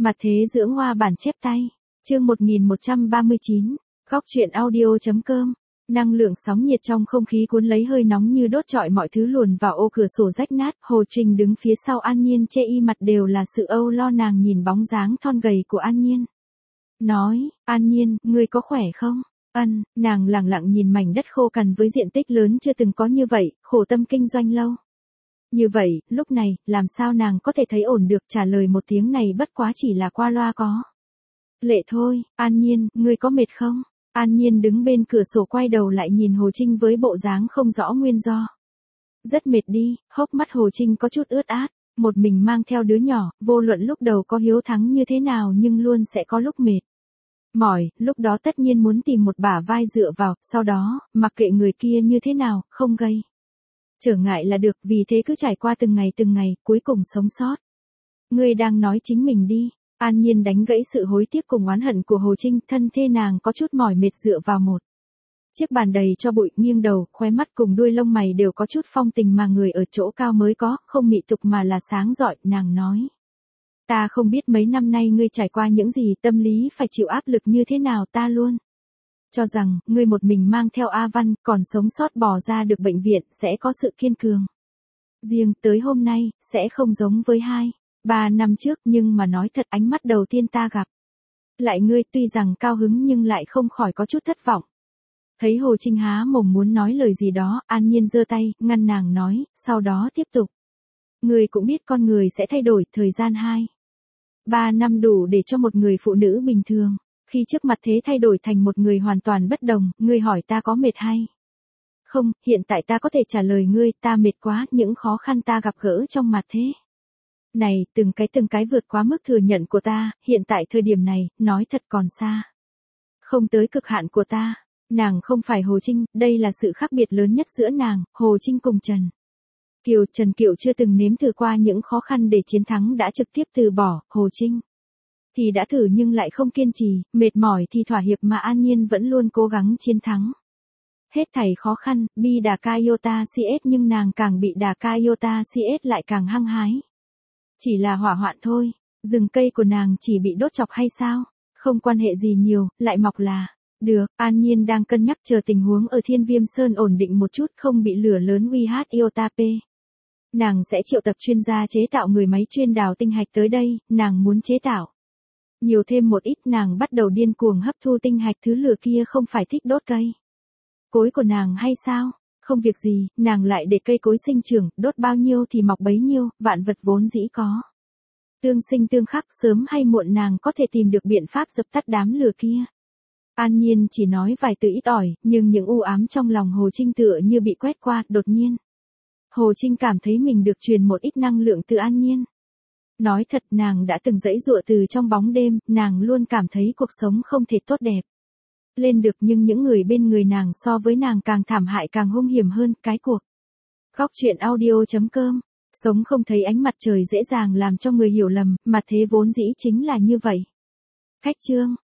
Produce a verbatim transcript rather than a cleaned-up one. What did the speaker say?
Mặt thế dưỡng hoa bản chép tay. Chương một nghìn một trăm ba mươi chín. Góc truyện audio.com. Năng lượng sóng nhiệt trong không khí cuốn lấy hơi nóng như đốt trọi mọi thứ luồn vào ô cửa sổ rách nát. Hồ Trình đứng phía sau An Nhiên chê y mặt đều là sự âu lo, nàng nhìn bóng dáng thon gầy của An Nhiên. Nói, An Nhiên, ngươi có khỏe không? Ân, nàng lặng lặng nhìn mảnh đất khô cằn với diện tích lớn chưa từng có như vậy, khổ tâm kinh doanh lâu. Như vậy, lúc này, làm sao nàng có thể thấy ổn được, trả lời một tiếng này bất quá chỉ là qua loa có. Lệ thôi, An Nhiên, ngươi có mệt không? An Nhiên đứng bên cửa sổ quay đầu lại nhìn Hồ Trinh với bộ dáng không rõ nguyên do. Rất mệt đi, hốc mắt Hồ Trinh có chút ướt át, một mình mang theo đứa nhỏ, vô luận lúc đầu có hiếu thắng như thế nào nhưng luôn sẽ có lúc mệt. Mỏi, lúc đó tất nhiên muốn tìm một bả vai dựa vào, sau đó, mặc kệ người kia như thế nào, không gây trở ngại là được, vì thế cứ trải qua từng ngày từng ngày, cuối cùng sống sót. Ngươi đang nói chính mình đi. An Nhiên đánh gãy sự hối tiếc cùng oán hận của Hồ Trinh, thân thê nàng có chút mỏi mệt dựa vào một chiếc bàn đầy cho bụi, nghiêng đầu, khóe mắt cùng đuôi lông mày đều có chút phong tình mà người ở chỗ cao mới có, không mị tục mà là sáng rọi, nàng nói. Ta không biết mấy năm nay ngươi trải qua những gì, tâm lý phải chịu áp lực như thế nào, ta luôn cho rằng, ngươi một mình mang theo A Văn, còn sống sót bò ra được bệnh viện, sẽ có sự kiên cường. Riêng tới hôm nay, sẽ không giống với hai, ba năm trước, nhưng mà nói thật, ánh mắt đầu tiên ta gặp lại ngươi tuy rằng cao hứng nhưng lại không khỏi có chút thất vọng. Thấy Hồ Trinh há mồm muốn nói lời gì đó, An Nhiên giơ tay, ngăn nàng nói, sau đó tiếp tục. Ngươi cũng biết con người sẽ thay đổi, thời gian hai, ba năm đủ để cho một người phụ nữ bình thường, khi trước mặt thế thay đổi thành một người hoàn toàn bất đồng, ngươi hỏi ta có mệt hay không, hiện tại ta có thể trả lời ngươi, ta mệt quá, những khó khăn ta gặp gỡ trong mặt thế này, từng cái từng cái vượt quá mức thừa nhận của ta, hiện tại thời điểm này, nói thật còn xa không tới cực hạn của ta. Nàng không phải Hồ Trinh, đây là sự khác biệt lớn nhất giữa nàng, Hồ Trinh cùng Trần Kiều. Trần Kiều chưa từng nếm thử qua những khó khăn để chiến thắng đã trực tiếp từ bỏ, Hồ Trinh thì đã thử nhưng lại không kiên trì, mệt mỏi thì thỏa hiệp, mà An Nhiên vẫn luôn cố gắng chiến thắng hết thảy khó khăn, bi đà ca iota cs, nhưng nàng càng bị đà ca iota cs lại càng hăng hái. Chỉ là hỏa hoạn thôi, rừng cây của nàng chỉ bị đốt chọc hay sao? Không quan hệ gì nhiều, lại mọc là được. An Nhiên đang cân nhắc chờ tình huống ở Thiên Viêm Sơn ổn định một chút, không bị lửa lớn uy hát iota p. Nàng sẽ triệu tập chuyên gia chế tạo người máy chuyên đào tinh hạch tới đây, nàng muốn chế tạo nhiều thêm một ít. Nàng bắt đầu điên cuồng hấp thu tinh hạch, thứ lửa kia không phải thích đốt cây cối của nàng hay sao? Không việc gì, nàng lại để cây cối sinh trưởng, đốt bao nhiêu thì mọc bấy nhiêu, vạn vật vốn dĩ có tương sinh tương khắc, sớm hay muộn nàng có thể tìm được biện pháp dập tắt đám lửa kia. An Nhiên chỉ nói vài từ ít ỏi, nhưng những u ám trong lòng Hồ Trinh tựa như bị quét qua, đột nhiên Hồ Trinh cảm thấy mình được truyền một ít năng lượng từ An Nhiên. Nói thật, nàng đã từng giãy giụa từ trong bóng đêm, nàng luôn cảm thấy cuộc sống không thể tốt đẹp lên được, nhưng những người bên người nàng so với nàng càng thảm hại, càng hung hiểm hơn. Cái cuộc Góc truyện audio.com. Sống không thấy ánh mặt trời dễ dàng làm cho người hiểu lầm, mà thế vốn dĩ chính là như vậy. Khách chương.